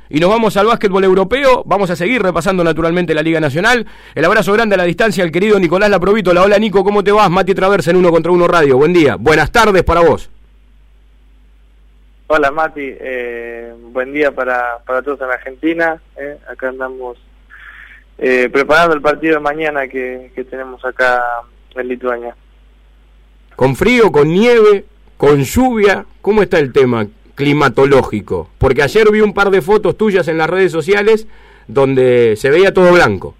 y nos vamos al básquetbol europeo. Vamos a seguir repasando naturalmente la Liga Nacional. El abrazo grande a la distancia al querido Nicolás Laprovitola. Hola Nico, ¿cómo te vas? Mati Traversa en 1 contra 1 Radio. Buen día, buenas tardes para vos. Hola Mati, buen día para todos en Argentina. Acá andamos preparando el partido de mañana que tenemos acá en Lituania. Con frío, con nieve, con lluvia, ¿cómo está el tema climatológico? Porque ayer vi un par de fotos tuyas en las redes sociales donde se veía todo blanco.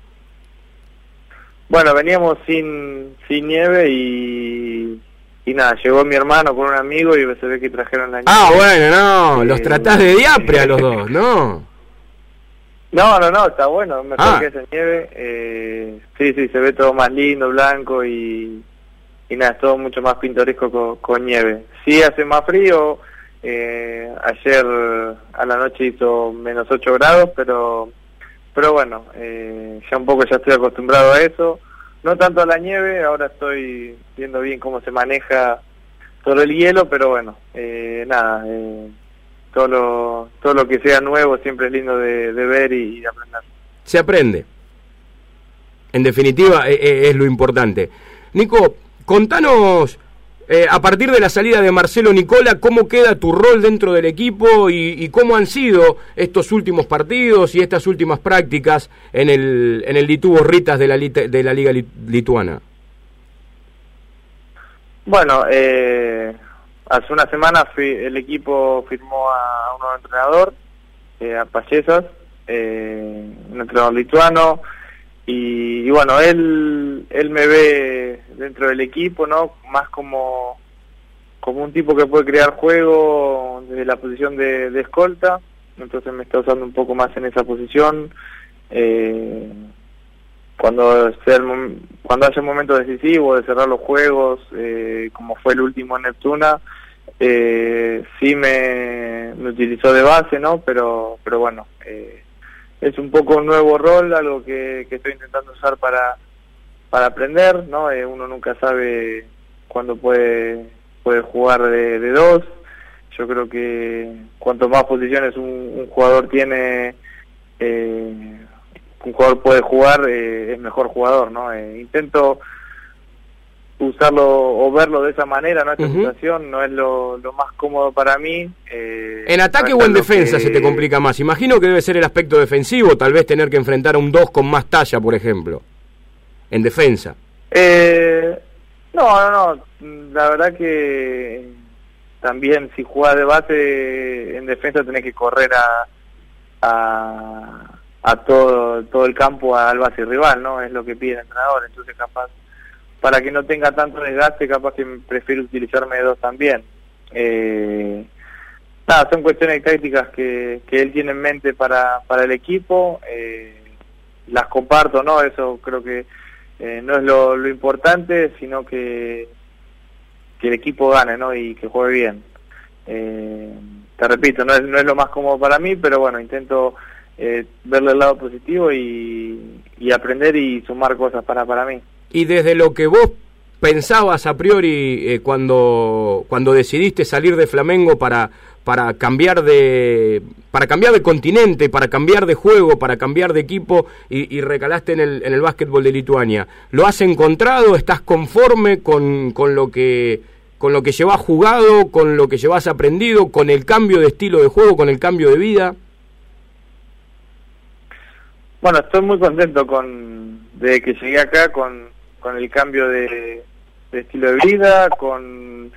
Bueno, veníamos sin nieve y nada, llegó mi hermano con un amigo y se ve que trajeron la nieve. Ah, bueno, no, los tratás de diapre a los dos, ¿no? No, está bueno, mejor que esa nieve. Sí, se ve todo más lindo, blanco y nada, es todo mucho más pintoresco con nieve. Sí hace más frío, ayer a la noche hizo menos 8 grados, pero bueno, ya un poco ya estoy acostumbrado a eso. No tanto a la nieve, ahora estoy viendo bien cómo se maneja todo el hielo, pero bueno, nada, todo lo que sea nuevo siempre es lindo de ver y de aprender. Se aprende. En definitiva, es lo importante. Nico, contanos, a partir de la salida de Marcelo Nicola, ¿cómo queda tu rol dentro del equipo y cómo han sido estos últimos partidos y estas últimas prácticas en el Lietuvos Ritas de la Liga Lituana? Bueno, hace una semana el equipo firmó a un nuevo entrenador, a Pallesas, un entrenador lituano. Y bueno, él me ve dentro del equipo, ¿no? Más como un tipo que puede crear juego desde la posición de escolta, entonces me está usando un poco más en esa posición. Cuando haya un momento decisivo de cerrar los juegos, como fue el último en Neptuna, sí me utilizó de base, ¿no? Pero bueno, es un poco un nuevo rol, algo que estoy intentando usar para aprender, ¿no? Uno nunca sabe cuándo puede jugar de dos. Yo creo que cuanto más posiciones un jugador tiene, un jugador puede jugar, es mejor jugador, ¿no? Intento usarlo o verlo de esa manera, ¿no? Esta situación no es lo más cómodo para mí. ¿En ataque o en defensa se te complica más? Imagino que debe ser el aspecto defensivo, tal vez tener que enfrentar a un 2 con más talla, por ejemplo, en defensa. No, la verdad que también si jugás de base en defensa tenés que correr a todo el campo al base rival, ¿no? Es lo que pide el entrenador, entonces capaz para que no tenga tanto desgaste, capaz que prefiero utilizarme de dos también. Nada, son cuestiones tácticas que él tiene en mente para el equipo, las comparto, ¿no? Eso creo que no es lo importante, sino que el equipo gane, ¿no? Y que juegue bien. Te repito, no es lo más cómodo para mí, pero bueno, intento verle el lado positivo y aprender y sumar cosas para mí. Y desde lo que vos pensabas a priori cuando decidiste salir de Flamengo para cambiar de continente, para cambiar de juego, para cambiar de equipo y recalaste en el básquetbol de Lituania, ¿lo has encontrado? ¿Estás conforme con lo que llevas jugado, con lo que llevas aprendido, con el cambio de estilo de juego, con el cambio de vida? Bueno, estoy muy contento de que llegué acá con el cambio de estilo de vida, con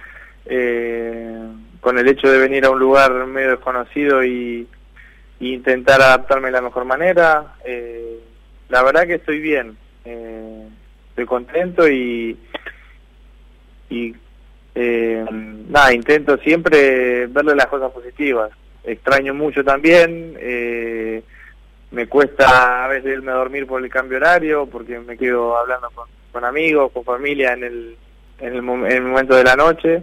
el hecho de venir a un lugar medio desconocido y intentar adaptarme de la mejor manera. La verdad que estoy bien, estoy contento y nada, intento siempre verle las cosas positivas. Extraño mucho también, me cuesta a veces irme a dormir por el cambio horario, porque me quedo hablando con amigos, con familia en el momento de la noche,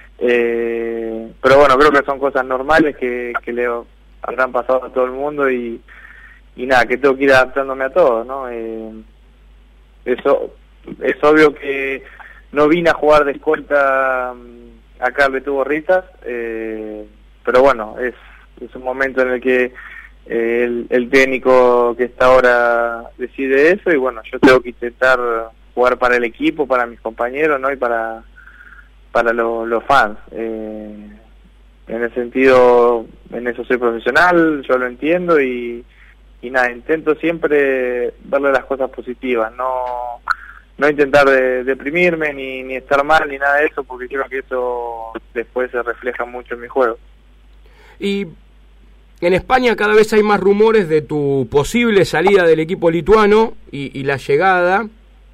pero bueno, creo que son cosas normales que le habrán pasado a todo el mundo y nada, que tengo que ir adaptándome a todo, ¿no? Eso es obvio que no vine a jugar de escolta acá al Lietuvos Ritas, pero bueno, es un momento en el que el técnico que está ahora decide eso, y bueno, yo tengo que intentar jugar para el equipo, para mis compañeros, ¿no? Y para los fans. En ese sentido, en eso soy profesional, yo lo entiendo, y nada, intento siempre verle las cosas positivas, no intentar deprimirme ni estar mal ni nada de eso, porque creo que eso después se refleja mucho en mi juego. Y en España cada vez hay más rumores de tu posible salida del equipo lituano y la llegada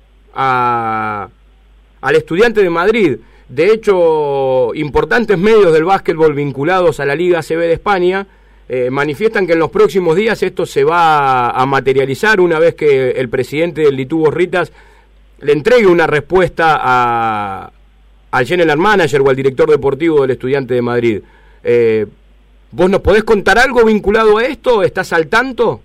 al Estudiante de Madrid. De hecho, importantes medios del básquetbol vinculados a la Liga ACB de España manifiestan que en los próximos días esto se va a materializar una vez que el presidente del Litubos Ritas le entregue una respuesta al general manager o al director deportivo del Estudiante de Madrid. ¿Vos nos podés contar algo vinculado a esto? ¿Estás al tanto?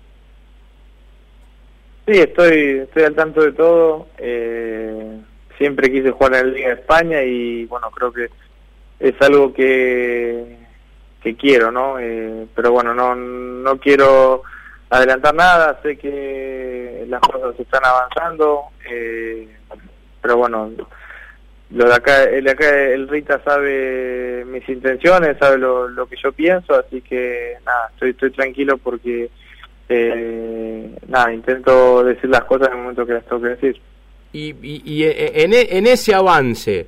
Sí, estoy al tanto de todo. Siempre quise jugar en la Liga de España y bueno, creo que es algo que quiero, ¿no? Pero bueno, no quiero adelantar nada, sé que las cosas están avanzando, pero bueno, el Rita sabe mis intenciones, sabe lo que yo pienso, así que nada, estoy tranquilo porque nada, intento decir las cosas en el momento que las tengo que decir. Y en ese avance,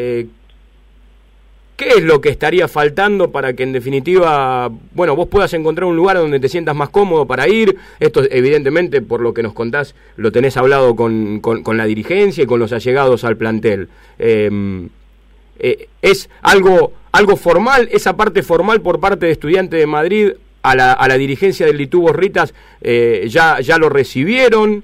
¿qué es lo que estaría faltando para que en definitiva, bueno, vos puedas encontrar un lugar donde te sientas más cómodo para ir? Esto evidentemente, por lo que nos contás, lo tenés hablado con la dirigencia y con los allegados al plantel. ¿Es algo formal, esa parte formal por parte de Estudiante de Madrid a la dirigencia del Litubos Ritas, ya lo recibieron?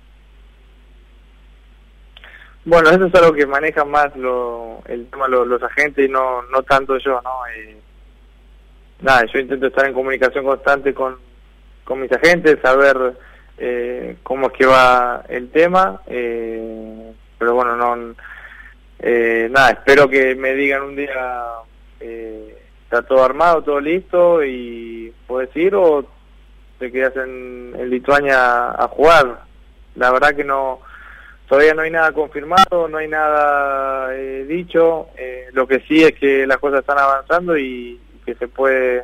Bueno, eso es algo que manejan más el tema los agentes y no tanto yo, ¿no? Nada, yo intento estar en comunicación constante con mis agentes, saber cómo es que va el tema, pero bueno, nada, espero que me digan un día está todo armado, todo listo y puedes ir, o te quedas en Lituania a jugar. La verdad que todavía no hay nada confirmado, no hay nada dicho. Lo que sí es que las cosas están avanzando y que se puede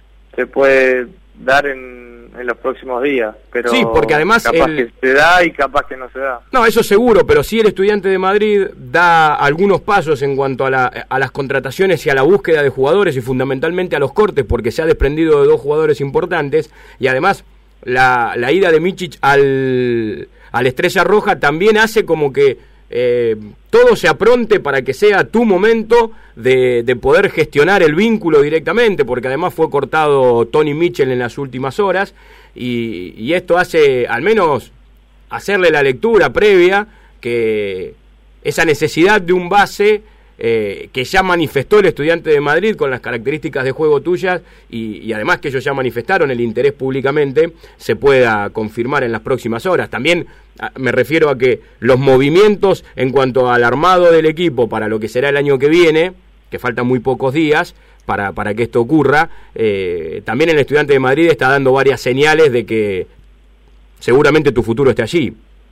dar en los próximos días. Pero sí, porque además capaz que se da y capaz que no se da. No, eso seguro, pero sí el Estudiante de Madrid da algunos pasos en cuanto a las contrataciones y a la búsqueda de jugadores y fundamentalmente a los cortes, porque se ha desprendido de 2 jugadores importantes y además la ida de Mičić al Estrella Roja también hace como que todo se apronte para que sea tu momento de poder gestionar el vínculo directamente, porque además fue cortado Tony Mitchell en las últimas horas y esto hace al menos hacerle la lectura previa que esa necesidad de un base que ya manifestó el Estudiante de Madrid con las características de juego tuyas y además que ellos ya manifestaron el interés públicamente, se pueda confirmar en las próximas horas. También me refiero a que los movimientos en cuanto al armado del equipo para lo que será el año que viene, que faltan muy pocos días para que esto ocurra, también el Estudiante de Madrid está dando varias señales de que seguramente tu futuro esté allí.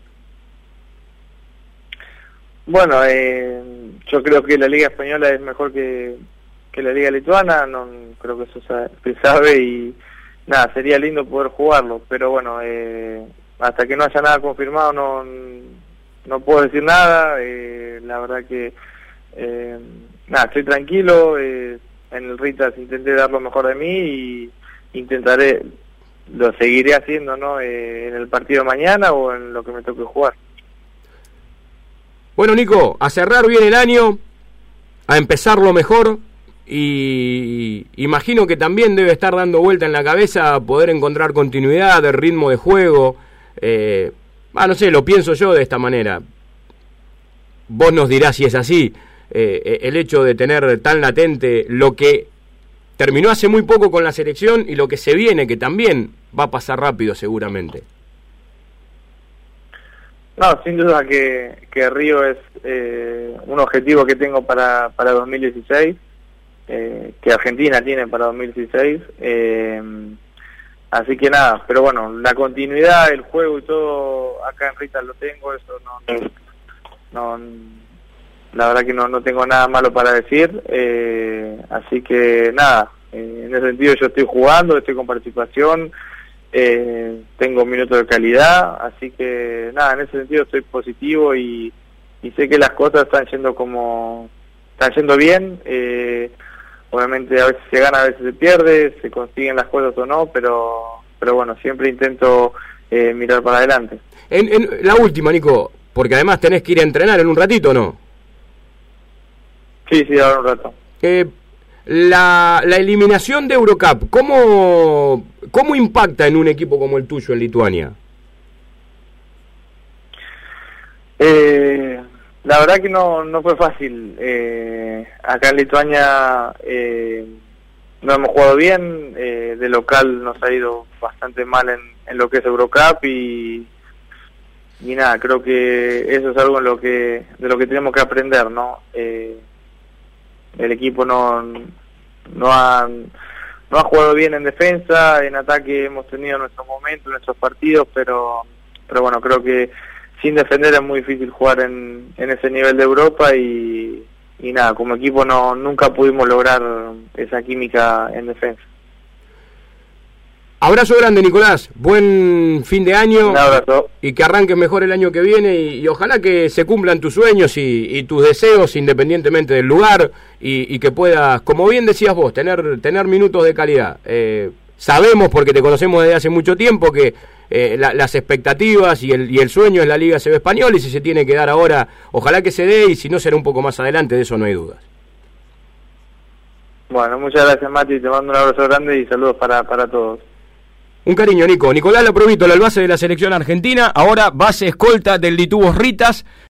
Bueno, yo creo que la Liga Española es mejor que la Liga Lituana, no creo que eso se sabe y nada, sería lindo poder jugarlo, pero bueno, hasta que no haya nada confirmado no puedo decir nada. La verdad que nada, estoy tranquilo, en el Ritas intenté dar lo mejor de mí y lo seguiré haciendo, ¿no? En el partido de mañana o en lo que me toque jugar. Bueno, Nico, a cerrar bien el año, a empezarlo mejor y imagino que también debe estar dando vuelta en la cabeza poder encontrar continuidad de ritmo de juego. No sé, lo pienso yo de esta manera. Vos nos dirás si es así. El hecho de tener tan latente lo que terminó hace muy poco con la selección y lo que se viene, que también va a pasar rápido seguramente. No, sin duda que Río es un objetivo que tengo para 2016. que Argentina tiene para 2016. Así que nada, pero bueno, la continuidad, el juego y todo, acá en Rita lo tengo, eso no la verdad que no tengo nada malo para decir, así que nada, en ese sentido yo estoy jugando, estoy con participación, tengo minutos de calidad, así que nada, en ese sentido estoy positivo y sé que las cosas están yendo bien. Obviamente a veces se gana, a veces se pierde, se consiguen las cosas o no, pero bueno, siempre intento mirar para adelante. En la última, Nico, porque además tenés que ir a entrenar en un ratito, ¿no? Sí, ahora un rato. La eliminación de Eurocup, ¿cómo impacta en un equipo como el tuyo en Lituania? La verdad que no fue fácil. Acá en Lituania no hemos jugado bien, de local nos ha ido bastante mal en lo que es Eurocup y nada, creo que eso es algo de lo que tenemos que aprender, ¿no? El equipo no ha jugado bien en defensa, en ataque hemos tenido nuestros momentos, nuestros partidos, pero bueno, creo que sin defender es muy difícil jugar en ese nivel de Europa y nada, como equipo nunca pudimos lograr esa química en defensa. Abrazo grande, Nicolás, buen fin de año. Un abrazo. Y que arranques mejor el año que viene y ojalá que se cumplan tus sueños y tus deseos independientemente del lugar y que puedas, como bien decías vos, tener minutos de calidad. Sabemos, porque te conocemos desde hace mucho tiempo, que las expectativas y el sueño es la Liga CB Española, y si se tiene que dar ahora, ojalá que se dé, y si no será un poco más adelante, de eso no hay dudas. Bueno, muchas gracias, Mati, te mando un abrazo grande y saludos para todos. Un cariño, Nico. Nicolás Laprovito, el base de la selección argentina, ahora base escolta del Litubos Ritas.